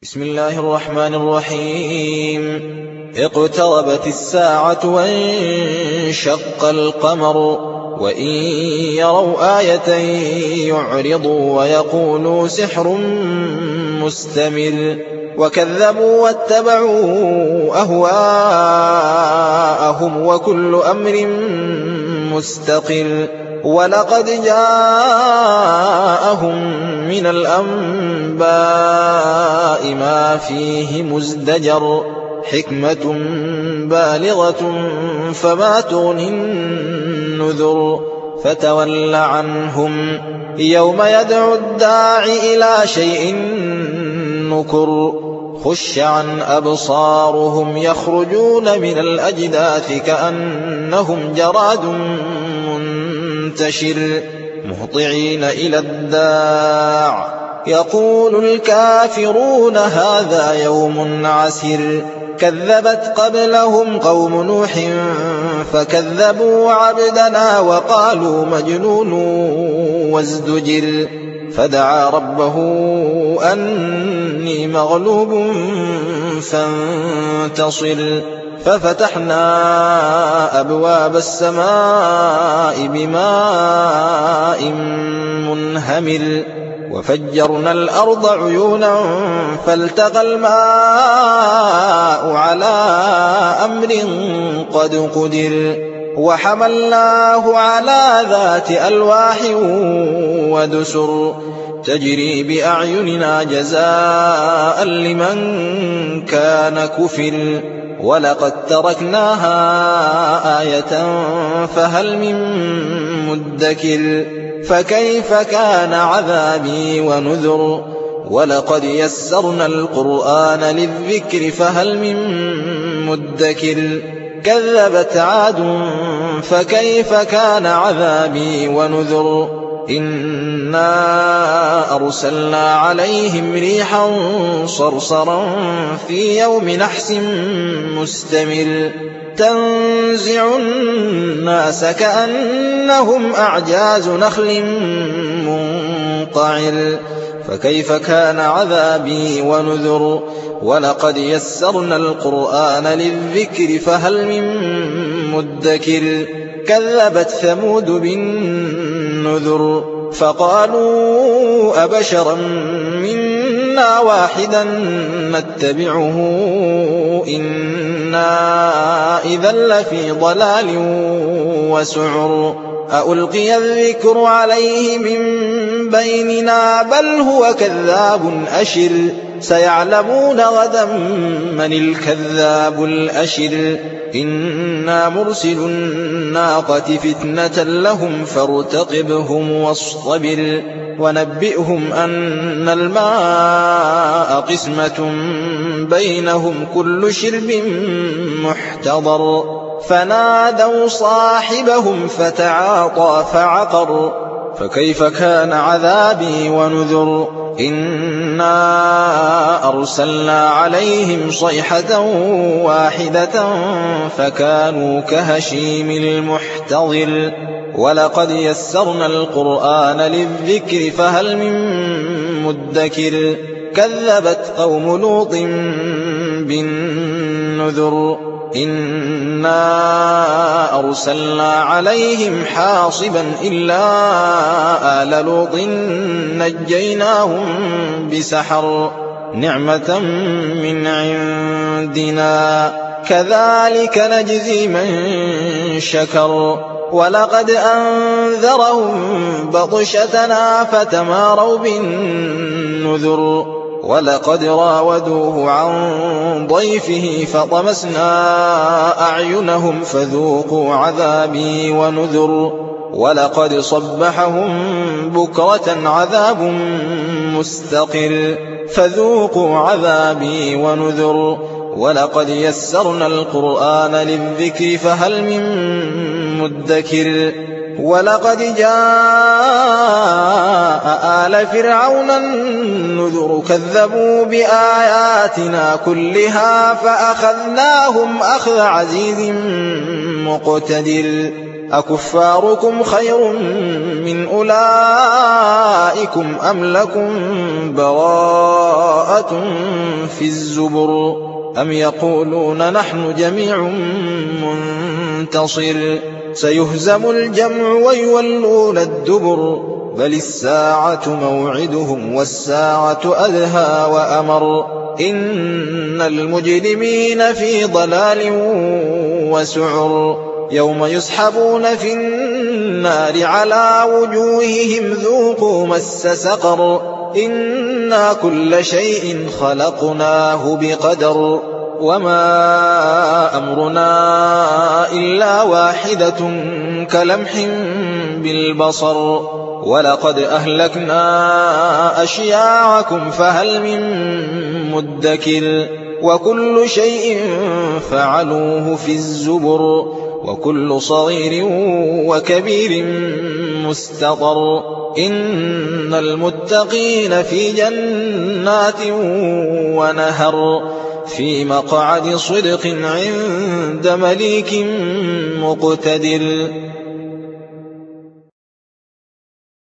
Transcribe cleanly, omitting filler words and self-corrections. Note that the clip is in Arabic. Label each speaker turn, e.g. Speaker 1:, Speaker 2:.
Speaker 1: بسم الله الرحمن الرحيم. اقتربت الساعة وانشق القمر وإن يروا آية يعرضوا ويقولوا سحر مستمر وكذبوا واتبعوا أهواءهم وكل أمر مستقر ولقد جاءهم من الأنباء ما فيه مزدجر حكمة بالغة فما تغني النذر فتول عنهم يوم يدعو الداع إلى شيء نكر خش عن أبصارهم يخرجون من الأجداث كأنهم جراد منتشر مهطعين إلى الداع يقول الكافرون هذا يوم عسر كذبت قبلهم قوم نوح فكذبوا عبدنا وقالوا مجنون وازدجر فدعا ربه أني مغلوب فانتصر ففتحنا أبواب السماء بماء منهمر وفجرنا الأرض عيونا فالتقى الماء على أمر قد قدر وحملناه على ذات ألواح ودسر تجري بأعيننا جزاء لمن كان كفر ولقد تركناها آية فهل من مدكر فكيف كان عذابي ونذر ولقد يسرنا القرآن للذكر فهل من مدكر كذبت عاد فكيف كان عذابي ونذر إنا أرسلنا عليهم ريحا صرصرا في يوم نحس مستمر تنزع الناس كأنهم أعجاز نخل منقعر فكيف كان عذابي ونذر ولقد يسرنا القرآن للذكر فهل من مدكر كذبت ثمود بالنذر فقالوا أبشرا منا واحدا نتبعه إنا إذا لفي ضلال وسعر ألقي الذكر عليه من بيننا بل هو كذاب أشر سيعلمون غدا من الكذاب الأشر إنا مرسل الناقة فتنة لهم فارتقبهم واصطبر ونبئهم أن الماء قسمة بينهم كل شرب محتضر فنادوا صاحبهم فتعاطى فعقر فكيف كان عذابي ونذر إنا أرسلنا عليهم صيحة واحدة فكانوا كهشيم المحتضر ولقد يسرنا القرآن للذكر فهل من مدكر كذبت قوم لوط بالنذر إنا أرسلنا عليهم حاصبا إلا آل لوط نجيناهم بسحر نعمة من عندنا كذلك نجزي من شكر ولقد أنذرهم بطشتنا فتماروا بالنذر ولقد راودوه عن ضيفه فطمسنا أعينهم فذوقوا عذابي ونذر ولقد صبحهم بكرة عذاب مستقر فذوقوا عذابي ونذر ولقد يسرنا القرآن للذكر فهل من مدكر ولقد جاء آل فرعون النذر كذبوا بآياتنا كلها فأخذناهم أخذ عزيز مقتدر أكفاركم خير من أولئكم أم لكم براءة في الزبر أم يقولون نحن جميع منتصر سيهزم الجمع ويولون الدبر بل الساعة موعدهم والساعة أدهى وأمر إن المجرمين في ضلال وسعر يوم يسحبون في النار على وجوههم ذوقوا مس سقر إنا كل شيء خلقناه بقدر وما أمرنا إلا واحدة كلمح بالبصر ولقد أهلكنا أشياعكم فهل من مدكر وكل شيء فعلوه في الزبر وكل صغير وكبير مستطر إن المتقين في جنات ونهر في مقعد صدق عند مليك مقتدر